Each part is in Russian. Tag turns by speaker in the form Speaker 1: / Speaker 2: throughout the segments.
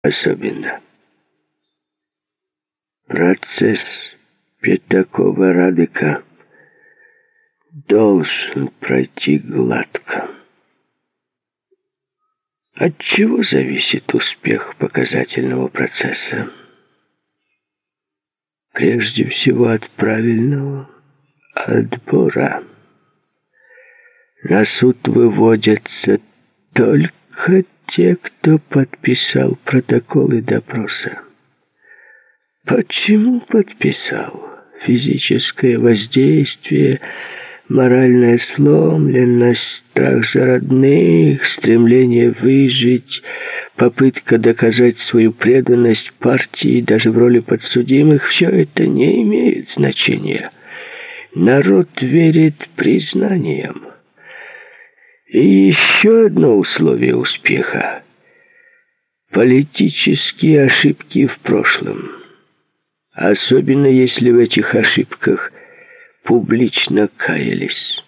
Speaker 1: особенно. Процесс Пятакова-Радыка должен пройти гладко. От чего зависит успех показательного процесса? Прежде всего от правильного отбора. На суд выводятся только те, кто подписал протоколы допроса. Почему подписал? Физическое воздействие, моральная сломленность, страх за родных, стремление выжить, попытка доказать свою преданность партии даже в роли подсудимых — все это не имеет значения. Народ верит признаниям. И еще одно условие успеха — политические ошибки в прошлом. Особенно если в этих ошибках публично каялись.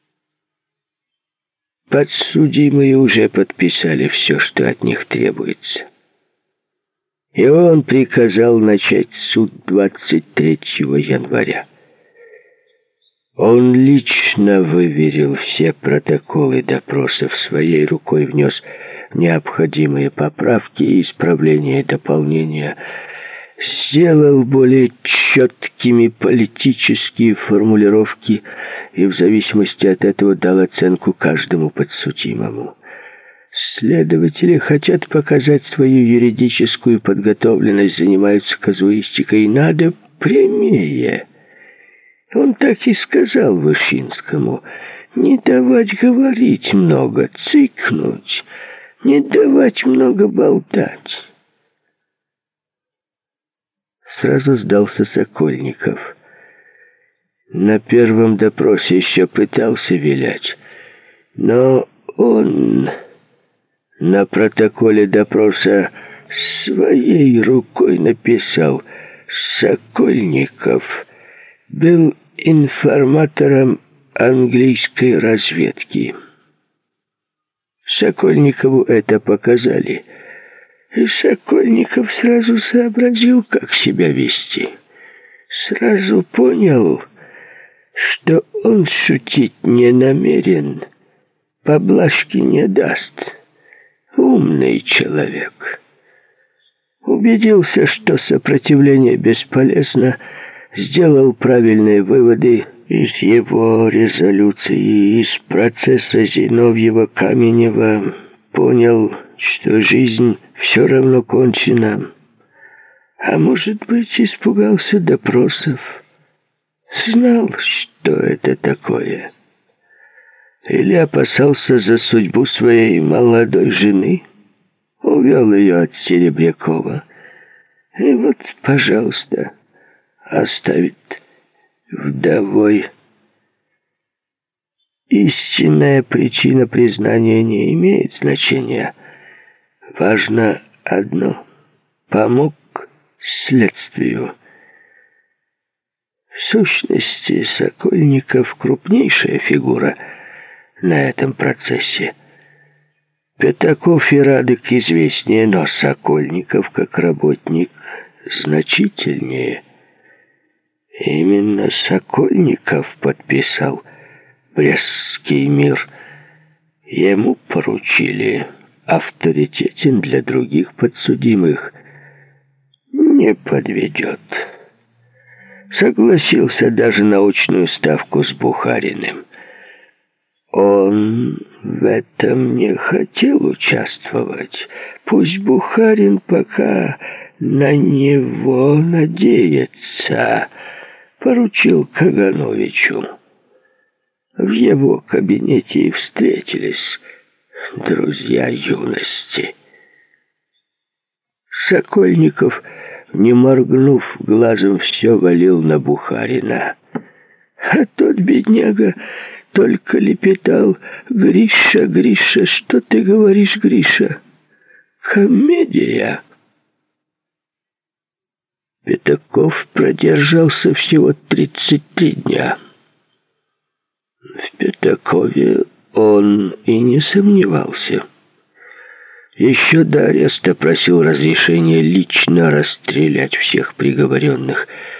Speaker 1: Подсудимые уже подписали все, что от них требуется. И он приказал начать суд 23 января. Он лично выверил все протоколы допросов, своей рукой внес необходимые поправки и исправления и дополнения, сделал более четкими политические формулировки и в зависимости от этого дал оценку каждому подсудимому. Следователи хотят показать свою юридическую подготовленность, занимаются казуистикой. Надо прямее. Он так и сказал Вышинскому: не давать говорить много, цыкнуть, не давать много болтать. Сразу сдался Сокольников. На первом допросе еще пытался вилять, но он на протоколе допроса своей рукой написал: Сокольников был информатором английской разведки. Сокольникову это показали, и Сокольников сразу сообразил, как себя вести. Сразу понял, что он шутить не намерен, поблажки не даст. Умный человек. Убедился, что сопротивление бесполезно, сделал правильные выводы из его резолюции, из процесса Зиновьева-Каменева, понял, что жизнь все равно кончена. А может быть, испугался допросов, знал, что это такое. Или опасался за судьбу своей молодой жены, увел ее от Серебрякова. И вот, пожалуйста, оставит вдовой. Истинная причина признания не имеет значения. Важно одно — помог следствию. В сущности, Сокольников — крупнейшая фигура на этом процессе. Пятаков и Радык известнее, но Сокольников как работник значительнее. Именно Сокольников подписал Брестский мир. Ему поручили, авторитетен для других подсудимых, не подведет. Согласился даже на очную ставку с Бухариным. Он в этом не хотел участвовать. Пусть Бухарин пока на него надеется. Поручил Кагановичу. В его кабинете и встретились друзья юности. Сокольников, не моргнув глазом, все валил на Бухарина. А тот, бедняга, только лепетал: «Гриша, Гриша, что ты говоришь, Гриша? Комедия!» Пятаков продержался всего 33 дня. В Пятакове он и не сомневался. Еще до ареста просил разрешения лично расстрелять всех приговоренных.